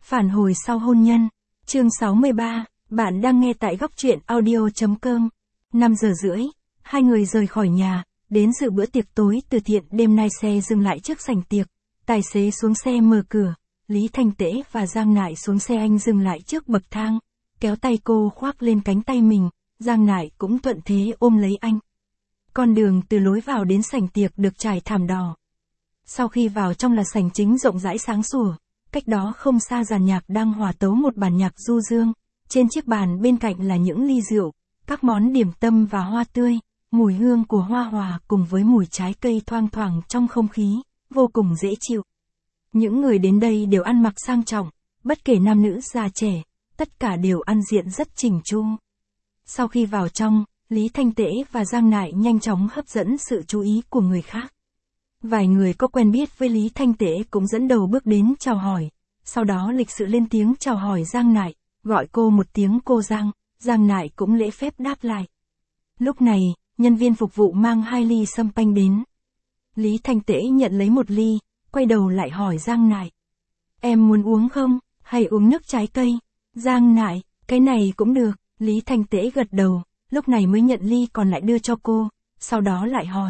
Phản hồi sau hôn nhân. Chương 63, bạn đang nghe tại góc truyện audio.com. 5 giờ rưỡi, hai người rời khỏi nhà, đến dự bữa tiệc tối từ thiện. Đêm nay xe dừng lại trước sảnh tiệc, tài xế xuống xe mở cửa, Lý Thanh Tễ và Giang Nại xuống xe. Anh dừng lại trước bậc thang, kéo tay cô khoác lên cánh tay mình, Giang Nại cũng thuận thế ôm lấy anh. Con đường từ lối vào đến sảnh tiệc được trải thảm đỏ. Sau khi vào trong là sảnh chính rộng rãi sáng sủa, cách đó không xa dàn nhạc đang hòa tấu một bản nhạc du dương, trên chiếc bàn bên cạnh là những ly rượu, các món điểm tâm và hoa tươi, mùi hương của hoa hòa cùng với mùi trái cây thoang thoảng trong không khí, vô cùng dễ chịu. Những người đến đây đều ăn mặc sang trọng, bất kể nam nữ già trẻ, tất cả đều ăn diện rất chỉnh chu. Sau khi vào trong, Lý Thanh Tễ và Giang Nại nhanh chóng hấp dẫn sự chú ý của người khác. Vài người có quen biết với Lý Thanh Tễ cũng dẫn đầu bước đến chào hỏi, sau đó lịch sự lên tiếng chào hỏi Giang Nại, gọi cô một tiếng cô Giang, Giang Nại cũng lễ phép đáp lại. Lúc này, nhân viên phục vụ mang 2 ly sâm panh đến. Lý Thanh Tễ nhận lấy 1 ly, quay đầu lại hỏi Giang Nại. Em muốn uống không, hay uống nước trái cây? Giang Nại, cái này cũng được, Lý Thanh Tễ gật đầu, lúc này mới nhận ly còn lại đưa cho cô, sau đó lại hỏi.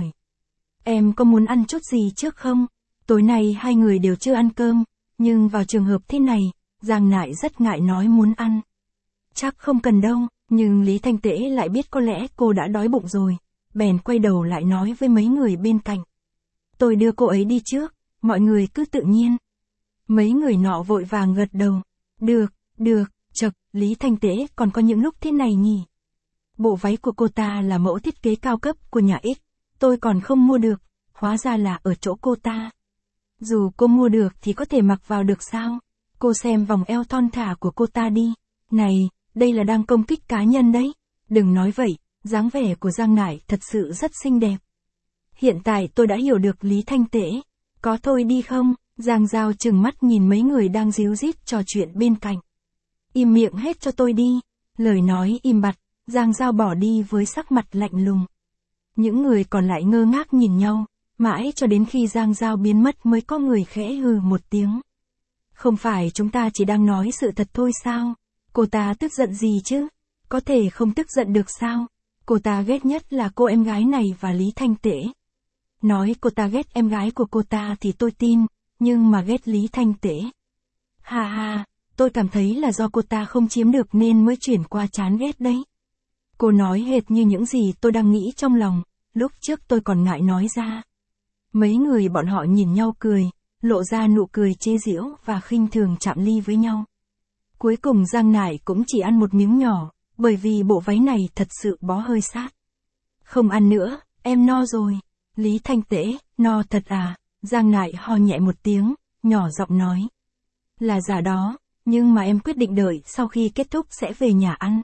Em có muốn ăn chút gì trước không? Tối nay hai người đều chưa ăn cơm, nhưng vào trường hợp thế này, Giang Nại rất ngại nói muốn ăn. Chắc không cần đâu, nhưng Lý Thanh Tễ lại biết có lẽ cô đã đói bụng rồi, bèn quay đầu lại nói với mấy người bên cạnh. Tôi đưa cô ấy đi trước, mọi người cứ tự nhiên. Mấy người nọ vội vàng gật đầu. Được, chậc, Lý Thanh Tễ còn có những lúc thế này nhỉ? Bộ váy của cô ta là mẫu thiết kế cao cấp của nhà X, tôi còn không mua được, hóa ra là ở chỗ cô ta. Dù cô mua được thì có thể mặc vào được sao? Cô xem vòng eo thon thả của cô ta đi. Này, đây là đang công kích cá nhân đấy. Đừng nói vậy, dáng vẻ của Giang Nại thật sự rất xinh đẹp. Hiện tại tôi đã hiểu được Lý Thanh Tễ. Có thôi đi không? Giang Giao trừng mắt nhìn mấy người đang díu dít trò chuyện bên cạnh. Im miệng hết cho tôi đi. Lời nói im bặt, Giang Giao bỏ đi với sắc mặt lạnh lùng. Những người còn lại ngơ ngác nhìn nhau, mãi cho đến khi Giang Giao biến mất mới có người khẽ hừ một tiếng. Không phải chúng ta chỉ đang nói sự thật thôi sao? Cô ta tức giận gì chứ? Có thể không tức giận được sao? Cô ta ghét nhất là cô em gái này và Lý Thanh Tễ. Nói cô ta ghét em gái của cô ta thì tôi tin, nhưng mà ghét Lý Thanh Tễ. Ha, tôi cảm thấy là do cô ta không chiếm được nên mới chuyển qua chán ghét đấy. Cô nói hệt như những gì tôi đang nghĩ trong lòng, lúc trước tôi còn ngại nói ra. Mấy người bọn họ nhìn nhau cười, lộ ra nụ cười chế giễu và khinh thường chạm ly với nhau. Cuối cùng Giang Nại cũng chỉ ăn một miếng nhỏ, bởi vì bộ váy này thật sự bó hơi sát. Không ăn nữa, em no rồi. Lý Thanh Tễ, no thật à? Giang Nại ho nhẹ một tiếng, nhỏ giọng nói. Là giả đó, nhưng mà em quyết định đợi sau khi kết thúc sẽ về nhà ăn.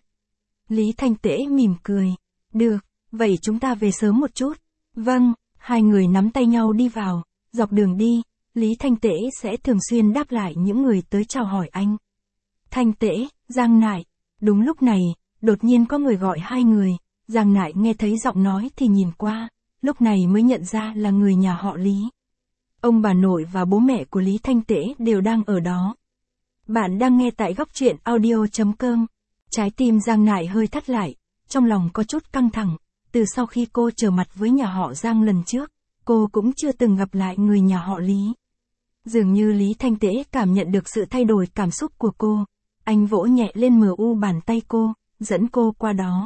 Lý Thanh Tễ mỉm cười. Được, vậy chúng ta về sớm một chút. Vâng, hai người nắm tay nhau đi vào, dọc đường đi, Lý Thanh Tễ sẽ thường xuyên đáp lại những người tới chào hỏi anh. Thanh Tễ, Giang Nại. Đúng lúc này, đột nhiên có người gọi hai người, Giang Nại nghe thấy giọng nói thì nhìn qua, lúc này mới nhận ra là người nhà họ Lý. Ông bà nội và bố mẹ của Lý Thanh Tễ đều đang ở đó. Bạn đang nghe tại góc truyện audio.com. Trái tim Giang Nại hơi thắt lại, trong lòng có chút căng thẳng, từ sau khi cô trở mặt với nhà họ Giang lần trước, cô cũng chưa từng gặp lại người nhà họ Lý. Dường như Lý Thanh Tễ cảm nhận được sự thay đổi cảm xúc của cô, anh vỗ nhẹ lên bàn tay cô, dẫn cô qua đó.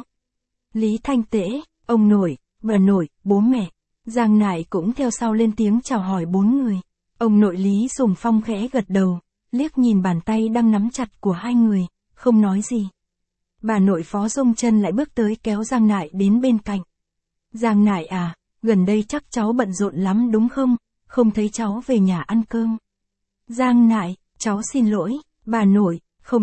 Lý Thanh Tễ, ông nội, bà nội, bố mẹ. Giang Nại cũng theo sau lên tiếng chào hỏi 4 người. Ông nội Lý Sùng Phong khẽ gật đầu, liếc nhìn bàn tay đang nắm chặt của hai người, không nói gì. Bà nội Phó Dung Chân lại bước tới kéo Giang Nại đến bên cạnh. Giang Nại à, gần đây chắc cháu bận rộn lắm đúng không? Không thấy cháu về nhà ăn cơm. Giang Nại, cháu xin lỗi, bà nội, không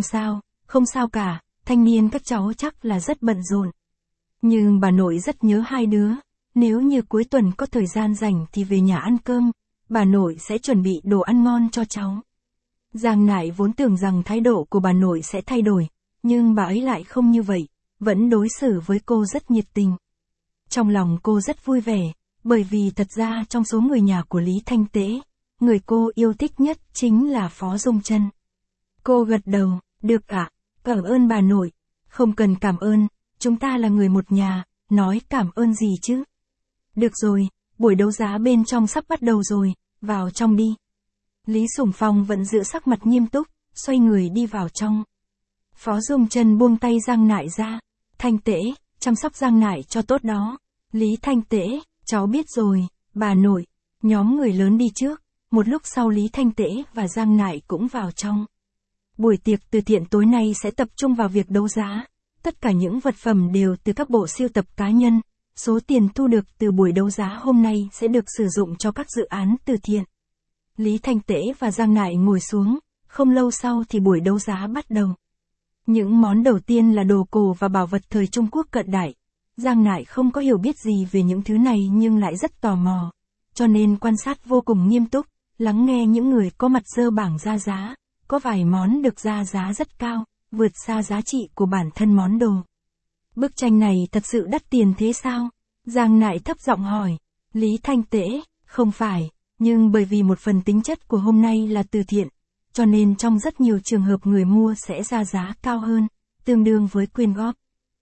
sao cả, thanh niên các cháu chắc là rất bận rộn. Nhưng bà nội rất nhớ hai đứa, nếu như cuối tuần có thời gian rảnh thì về nhà ăn cơm, bà nội sẽ chuẩn bị đồ ăn ngon cho cháu. Giang Nại vốn tưởng rằng thái độ của bà nội sẽ thay đổi, nhưng bà ấy lại không như vậy, vẫn đối xử với cô rất nhiệt tình. Trong lòng cô rất vui vẻ, bởi vì thật ra trong số người nhà của Lý Thanh Tễ, người cô yêu thích nhất chính là Phó Dung Chân. Cô gật đầu, được ạ, cảm ơn bà nội. Không cần cảm ơn, chúng ta là người một nhà, nói cảm ơn gì chứ. Được rồi, buổi đấu giá bên trong sắp bắt đầu rồi, vào trong đi. Lý Sủng Phong vẫn giữ sắc mặt nghiêm túc, xoay người đi vào trong. Phó Dung Trân buông tay Giang Nại ra. Thanh Tễ, chăm sóc Giang Nại cho tốt đó. Lý Thanh Tễ, cháu biết rồi, bà nội. Nhóm người lớn đi trước, một lúc sau Lý Thanh Tễ và Giang Nại cũng vào trong. Buổi tiệc từ thiện tối nay sẽ tập trung vào việc đấu giá. Tất cả những vật phẩm đều từ các bộ sưu tập cá nhân. Số tiền thu được từ buổi đấu giá hôm nay sẽ được sử dụng cho các dự án từ thiện. Lý Thanh Tễ và Giang Nại ngồi xuống, không lâu sau thì buổi đấu giá bắt đầu. Những món đầu tiên là đồ cổ và bảo vật thời Trung Quốc cận đại. Giang Nại không có hiểu biết gì về những thứ này nhưng lại rất tò mò, cho nên quan sát vô cùng nghiêm túc, lắng nghe những người có mặt dơ bảng ra giá. Có vài món được ra giá rất cao, vượt xa giá trị của bản thân món đồ. Bức tranh này thật sự đắt tiền thế sao? Giang Nại thấp giọng hỏi. Lý Thanh Tễ, không phải, nhưng bởi vì một phần tính chất của hôm nay là từ thiện, cho nên trong rất nhiều trường hợp người mua sẽ ra giá cao hơn, tương đương với quyên góp.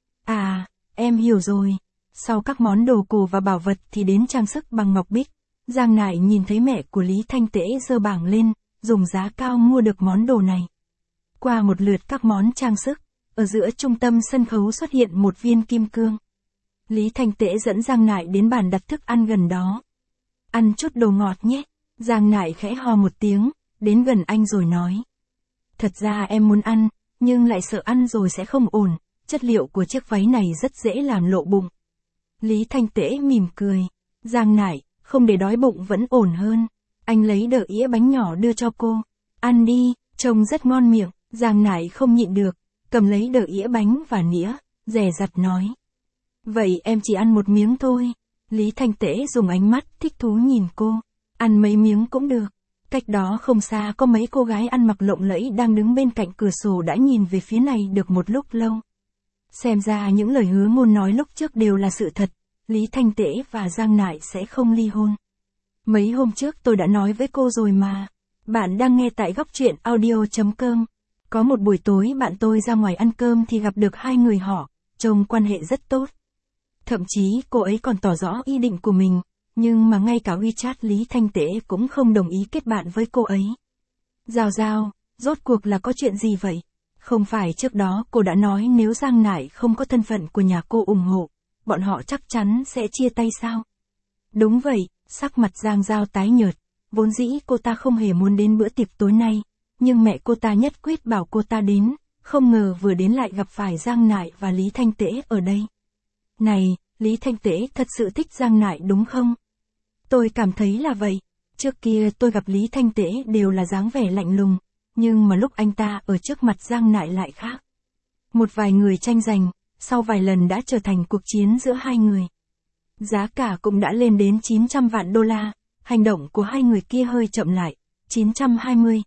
À, em hiểu rồi. Sau các món đồ cổ và bảo vật thì đến trang sức bằng ngọc bích. Giang Nại nhìn thấy mẹ của Lý Thanh Tễ giơ bảng lên, dùng giá cao mua được món đồ này. Qua một lượt các món trang sức, ở giữa trung tâm sân khấu xuất hiện một viên kim cương. Lý Thanh Tễ dẫn Giang Nại đến bàn đặt thức ăn gần đó. Ăn chút đồ ngọt nhé. Giang Nại khẽ hò một tiếng, đến gần anh rồi nói. Thật ra em muốn ăn, nhưng lại sợ ăn rồi sẽ không ổn, chất liệu của chiếc váy này rất dễ làm lộ bụng. Lý Thanh Tễ mỉm cười. Giang Nại, không để đói bụng vẫn ổn hơn. Anh lấy đỡ ĩa bánh nhỏ đưa cho cô. Ăn đi, trông rất ngon miệng. Giang Nại không nhịn được, cầm lấy đỡ ĩa bánh và nĩa, dè dặt nói. Vậy em chỉ ăn một miếng thôi. Lý Thanh Tễ dùng ánh mắt thích thú nhìn cô. Ăn mấy miếng cũng được. Cách đó không xa có mấy cô gái ăn mặc lộng lẫy đang đứng bên cạnh cửa sổ đã nhìn về phía này được một lúc lâu. Xem ra những lời hứa ngôn nói lúc trước đều là sự thật. Lý Thanh Tễ và Giang Nại sẽ không ly hôn. Mấy hôm trước tôi đã nói với cô rồi mà. Bạn đang nghe tại góc truyện audio.com. Có một buổi tối bạn tôi ra ngoài ăn cơm thì gặp được hai người họ, trông quan hệ rất tốt. Thậm chí cô ấy còn tỏ rõ ý định của mình, nhưng mà ngay cả WeChat Lý Thanh Tễ cũng không đồng ý kết bạn với cô ấy. Giao, rốt cuộc là có chuyện gì vậy? Không phải trước đó cô đã nói nếu Giang Nại không có thân phận của nhà cô ủng hộ, bọn họ chắc chắn sẽ chia tay sao? Đúng vậy, sắc mặt Giang Giao tái nhợt, vốn dĩ cô ta không hề muốn đến bữa tiệc tối nay, nhưng mẹ cô ta nhất quyết bảo cô ta đến, không ngờ vừa đến lại gặp phải Giang Nại và Lý Thanh Tễ ở đây. Này, Lý Thanh Tễ thật sự thích Giang Nại đúng không? Tôi cảm thấy là vậy. Trước kia tôi gặp Lý Thanh Tễ đều là dáng vẻ lạnh lùng, nhưng mà lúc anh ta ở trước mặt Giang Nại lại khác. Một vài người tranh giành, sau vài lần đã trở thành cuộc chiến giữa hai người. Giá cả cũng đã lên đến 900 vạn đô la, hành động của hai người kia hơi chậm lại, 920,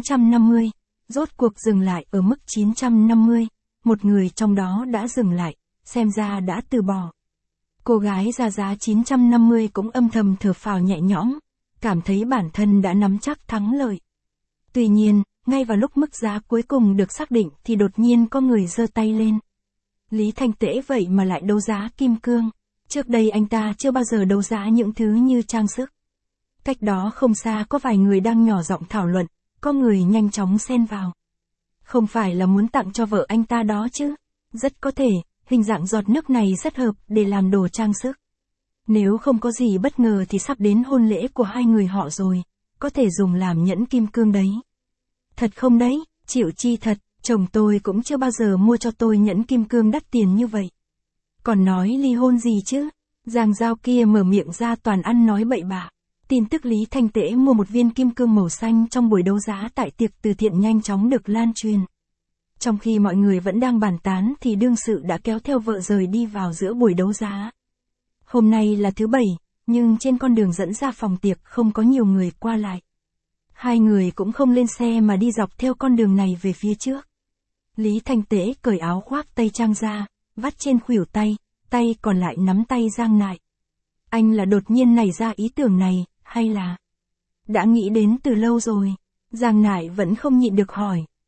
950, rốt cuộc dừng lại ở mức 950, một người trong đó đã dừng lại, xem ra đã từ bỏ. Cô gái ra giá 950 cũng âm thầm thở phào nhẹ nhõm, cảm thấy bản thân đã nắm chắc thắng lợi. Tuy nhiên, ngay vào lúc mức giá cuối cùng được xác định thì đột nhiên có người giơ tay lên. Lý Thanh Tễ vậy mà lại đấu giá kim cương. Trước đây anh ta chưa bao giờ đấu giá những thứ như trang sức. Cách đó không xa có vài người đang nhỏ giọng thảo luận, có người nhanh chóng xen vào. Không phải là muốn tặng cho vợ anh ta đó chứ? Rất có thể, hình dạng giọt nước này rất hợp để làm đồ trang sức. Nếu không có gì bất ngờ thì sắp đến hôn lễ của hai người họ rồi, có thể dùng làm nhẫn kim cương đấy. Thật không đấy, chịu chi thật, chồng tôi cũng chưa bao giờ mua cho tôi nhẫn kim cương đắt tiền như vậy. Còn nói ly hôn gì chứ? Giang Giao kia mở miệng ra toàn ăn nói bậy bạ. Tin tức Lý Thanh Tễ mua một viên kim cương màu xanh trong buổi đấu giá tại tiệc từ thiện nhanh chóng được lan truyền. Trong khi mọi người vẫn đang bàn tán thì đương sự đã kéo theo vợ rời đi vào giữa buổi đấu giá. Hôm nay là thứ Bảy, nhưng trên con đường dẫn ra phòng tiệc không có nhiều người qua lại. Hai người cũng không lên xe mà đi dọc theo con đường này về phía trước. Lý Thanh Tễ cởi áo khoác tây trang ra, vắt trên khuỷu tay, tay còn lại nắm tay Giang Nại. Anh là đột nhiên nảy ra ý tưởng này, hay là đã nghĩ đến từ lâu rồi? Giang Nại vẫn không nhịn được hỏi.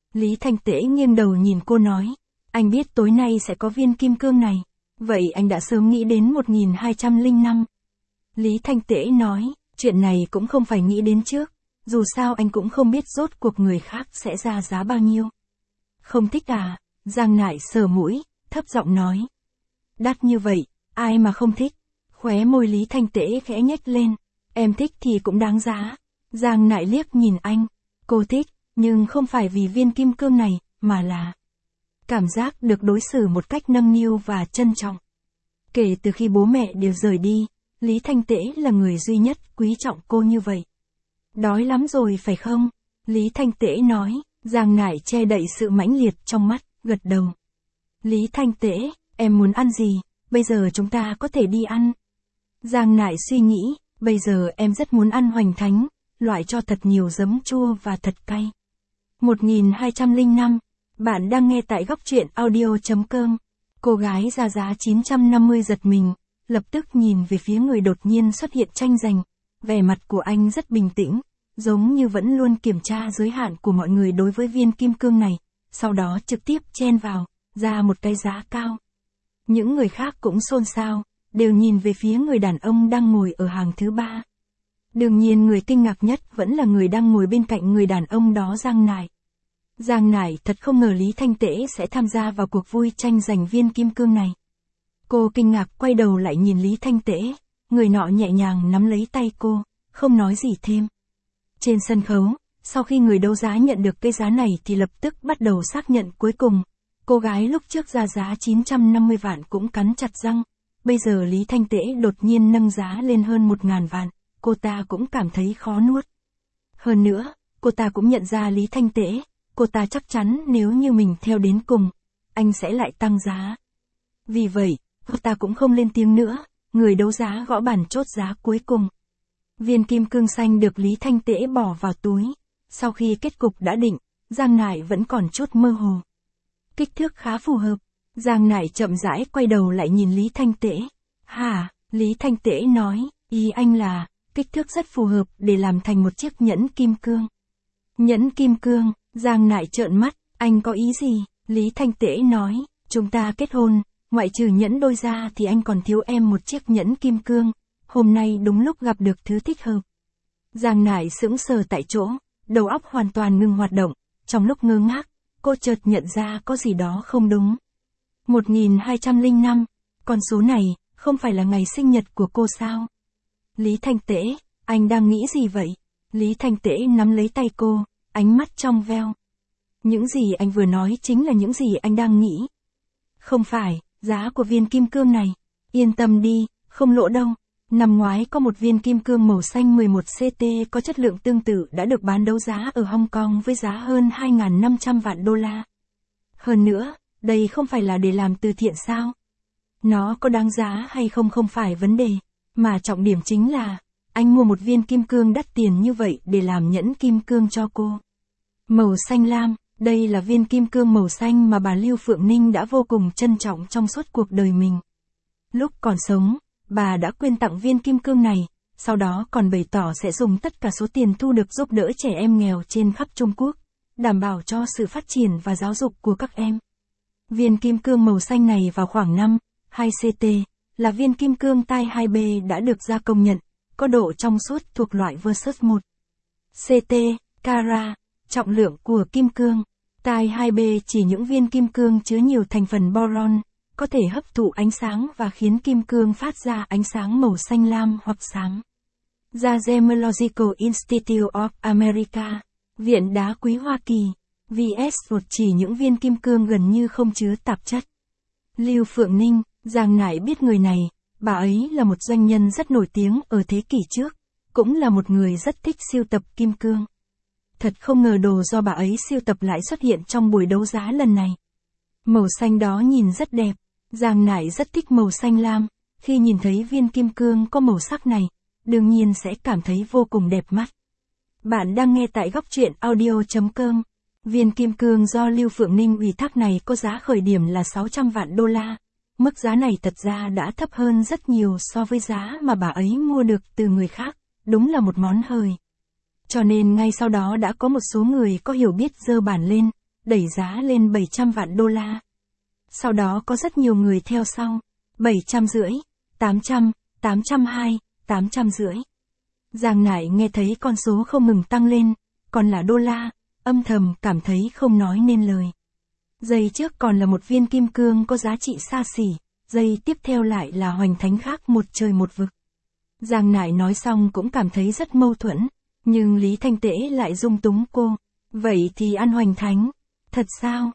Lý Thanh Tễ nghiêng đầu nhìn cô nói, anh biết tối nay sẽ có viên kim cương này, vậy anh đã sớm nghĩ đến 1205. Lý Thanh Tễ nói, chuyện này cũng không phải nghĩ đến trước, dù sao anh cũng không biết rốt cuộc người khác sẽ ra giá bao nhiêu. Không thích à? Giang Nại sờ mũi, thấp giọng nói. Đắt như vậy, ai mà không thích? Khóe môi Lý Thanh Tễ khẽ nhếch lên, em thích thì cũng đáng giá. Giang Nại liếc nhìn anh, cô thích, nhưng không phải vì viên kim cương này, mà là cảm giác được đối xử một cách nâng niu và trân trọng. Kể từ khi bố mẹ đều rời đi, Lý Thanh Tễ là người duy nhất quý trọng cô như vậy. Đói lắm rồi phải không? Lý Thanh Tễ nói. Giang Nại che đậy sự mãnh liệt trong mắt, gật đầu. Lý Thanh Tễ, em muốn ăn gì, bây giờ chúng ta có thể đi ăn. Giang Nại suy nghĩ, bây giờ em rất muốn ăn hoành thánh, loại cho thật nhiều giấm chua và thật cay. 1205, bạn đang nghe tại góc truyện audio.com. Cô gái ra giá 950 giật mình, lập tức nhìn về phía người đột nhiên xuất hiện tranh giành. Vẻ mặt của anh rất bình tĩnh, giống như vẫn luôn kiểm tra giới hạn của mọi người đối với viên kim cương này, sau đó trực tiếp chen vào, ra một cái giá cao. Những người khác cũng xôn xao, đều nhìn về phía người đàn ông đang ngồi ở hàng thứ 3. Đương nhiên người kinh ngạc nhất vẫn là người đang ngồi bên cạnh người đàn ông đó, Giang Nại. Giang Nại thật không ngờ Lý Thanh Tễ sẽ tham gia vào cuộc vui tranh giành viên kim cương này. Cô kinh ngạc quay đầu lại nhìn Lý Thanh Tễ, người nọ nhẹ nhàng nắm lấy tay cô, không nói gì thêm. Trên sân khấu, sau khi người đấu giá nhận được cái giá này thì lập tức bắt đầu xác nhận cuối cùng. Cô gái lúc trước ra giá 950 vạn cũng cắn chặt răng. Bây giờ Lý Thanh Tễ đột nhiên nâng giá lên hơn 1.000 vạn, cô ta cũng cảm thấy khó nuốt. Hơn nữa, cô ta cũng nhận ra Lý Thanh Tễ, cô ta chắc chắn nếu như mình theo đến cùng, anh sẽ lại tăng giá. Vì vậy, cô ta cũng không lên tiếng nữa, người đấu giá gõ bàn chốt giá cuối cùng. Viên kim cương xanh được Lý Thanh Tễ bỏ vào túi. Sau khi kết cục đã định, Giang Nại vẫn còn chút mơ hồ. Kích thước khá phù hợp. Giang Nại chậm rãi quay đầu lại nhìn Lý Thanh Tễ. Hả? Lý Thanh Tễ nói, ý anh là, kích thước rất phù hợp để làm thành một chiếc nhẫn kim cương. Nhẫn kim cương, Giang Nại trợn mắt, anh có ý gì? Lý Thanh Tễ nói, chúng ta kết hôn, ngoại trừ nhẫn đôi ra thì anh còn thiếu em một chiếc nhẫn kim cương. Hôm nay đúng lúc gặp được thứ thích hợp. Giang Nại sững sờ tại chỗ, đầu óc hoàn toàn ngừng hoạt động. Trong lúc ngơ ngác, cô chợt nhận ra có gì đó không đúng. 1205, con số này, không phải là ngày sinh nhật của cô sao? Lý Thanh Tễ, anh đang nghĩ gì vậy? Lý Thanh Tễ nắm lấy tay cô, ánh mắt trong veo. Những gì anh vừa nói chính là những gì anh đang nghĩ. Không phải, giá của viên kim cương này. Yên tâm đi, không lỗ đâu. Năm ngoái có một viên kim cương màu xanh 11 CT có chất lượng tương tự đã được bán đấu giá ở Hong Kong với giá hơn 2.500 vạn đô la. Hơn nữa, đây không phải là để làm từ thiện sao? Nó có đáng giá hay không không phải vấn đề, mà trọng điểm chính là, anh mua một viên kim cương đắt tiền như vậy để làm nhẫn kim cương cho cô. Màu xanh lam, đây là viên kim cương màu xanh mà bà Lưu Phượng Ninh đã vô cùng trân trọng trong suốt cuộc đời mình. Lúc còn sống, bà đã quyên tặng viên kim cương này, sau đó còn bày tỏ sẽ dùng tất cả số tiền thu được giúp đỡ trẻ em nghèo trên khắp Trung Quốc, đảm bảo cho sự phát triển và giáo dục của các em. Viên kim cương màu xanh này vào khoảng 2CT, là viên kim cương tai 2B đã được gia công nhận, có độ trong suốt thuộc loại versus 1. CT, carat, trọng lượng của kim cương. Tai 2B chỉ những viên kim cương chứa nhiều thành phần boron, có thể hấp thụ ánh sáng và khiến kim cương phát ra ánh sáng màu xanh lam hoặc xám. The Gemological Institute of America, Viện Đá quý Hoa Kỳ, VS chỉ những viên kim cương gần như không chứa tạp chất. Lưu Phượng Ninh, Giang Nại biết người này, bà ấy là một doanh nhân rất nổi tiếng ở thế kỷ trước, cũng là một người rất thích sưu tập kim cương. Thật không ngờ đồ do bà ấy sưu tập lại xuất hiện trong buổi đấu giá lần này. Màu xanh đó nhìn rất đẹp, Giang Nại rất thích màu xanh lam, khi nhìn thấy viên kim cương có màu sắc này, đương nhiên sẽ cảm thấy vô cùng đẹp mắt. Bạn đang nghe tại góc truyện audio.com. Viên kim cương do Lưu Phượng Ninh ủy thác này có giá khởi điểm là 600 vạn đô la. Mức giá này thật ra đã thấp hơn rất nhiều so với giá mà bà ấy mua được từ người khác, đúng là một món hời. Cho nên ngay sau đó đã có một số người có hiểu biết giơ bản lên, đẩy giá lên 700 vạn đô la. Sau đó có rất nhiều người theo sau, 750, 800, 820, 850. Giang Nải nghe thấy con số không ngừng tăng lên, còn là đô la, âm thầm cảm thấy không nói nên lời. Giây trước còn là một viên kim cương có giá trị xa xỉ, giây tiếp theo lại là hoành thánh khác một trời một vực. Giang Nải nói xong cũng cảm thấy rất mâu thuẫn, nhưng Lý Thanh Tễ lại dung túng cô. Vậy thì ăn hoành thánh. Thật sao?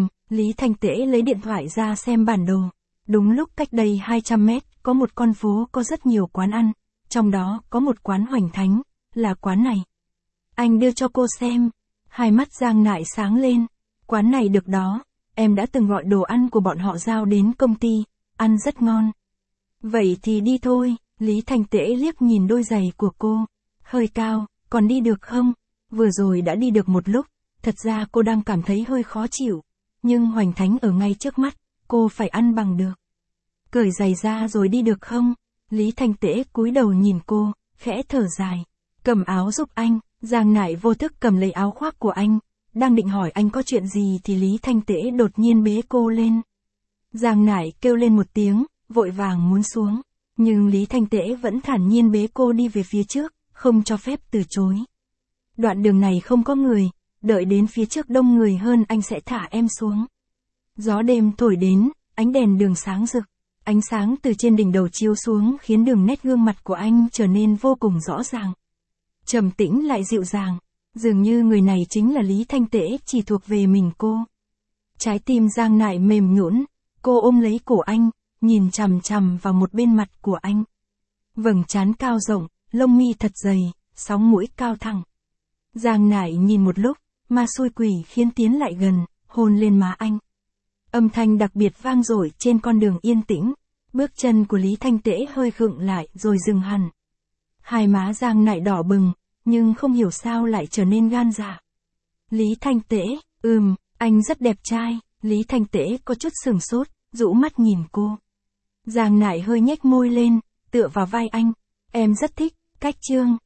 Lý Thanh Tễ lấy điện thoại ra xem bản đồ. Đúng lúc cách đây 200 mét, có một con phố có rất nhiều quán ăn, trong đó có một quán hoành thánh, là quán này. Anh đưa cho cô xem. Hai mắt Giang Nải sáng lên. Quán này được đó, em đã từng gọi đồ ăn của bọn họ giao đến công ty, ăn rất ngon. Vậy thì đi thôi. Lý Thanh Tễ liếc nhìn đôi giày của cô. Hơi cao, còn đi được không? Vừa rồi đã đi được một lúc, thật ra cô đang cảm thấy hơi khó chịu. Nhưng hoành thánh ở ngay trước mắt, cô phải ăn bằng được. Cởi giày ra rồi đi được không? Lý Thanh Tễ cúi đầu nhìn cô, khẽ thở dài. Cầm áo giúp anh. Giang Nải vô thức cầm lấy áo khoác của anh. Đang định hỏi anh có chuyện gì thì Lý Thanh Tễ đột nhiên bế cô lên. Giang Nải kêu lên một tiếng, vội vàng muốn xuống. Nhưng Lý Thanh Tễ vẫn thản nhiên bế cô đi về phía trước, không cho phép từ chối. Đoạn đường này không có người, đợi đến phía trước đông người hơn anh sẽ thả em xuống. Gió đêm thổi đến, ánh đèn đường sáng rực. Ánh sáng từ trên đỉnh đầu chiếu xuống khiến đường nét gương mặt của anh trở nên vô cùng rõ ràng. Trầm tĩnh lại dịu dàng, dường như người này chính là Lý Thanh Tễ chỉ thuộc về mình cô. Trái tim Giang Nải mềm nhũn, cô ôm lấy cổ anh, nhìn chằm chằm vào một bên mặt của anh. Vầng trán cao rộng, lông mi thật dày, sóng mũi cao thẳng. Giang Nải nhìn một lúc, ma xui quỷ khiến tiến lại gần, hôn lên má anh. Âm thanh đặc biệt vang dội trên con đường yên tĩnh, bước chân của Lý Thanh Tễ hơi khựng lại rồi dừng hẳn. Hai má Giang Nải đỏ bừng, nhưng không hiểu sao lại trở nên gan dạ. Lý Thanh Tễ, anh rất đẹp trai. Lý Thanh Tễ có chút sửng sốt, rũ mắt nhìn cô. Giang Nải hơi nhếch môi lên, tựa vào vai anh. Em rất thích, cách chương.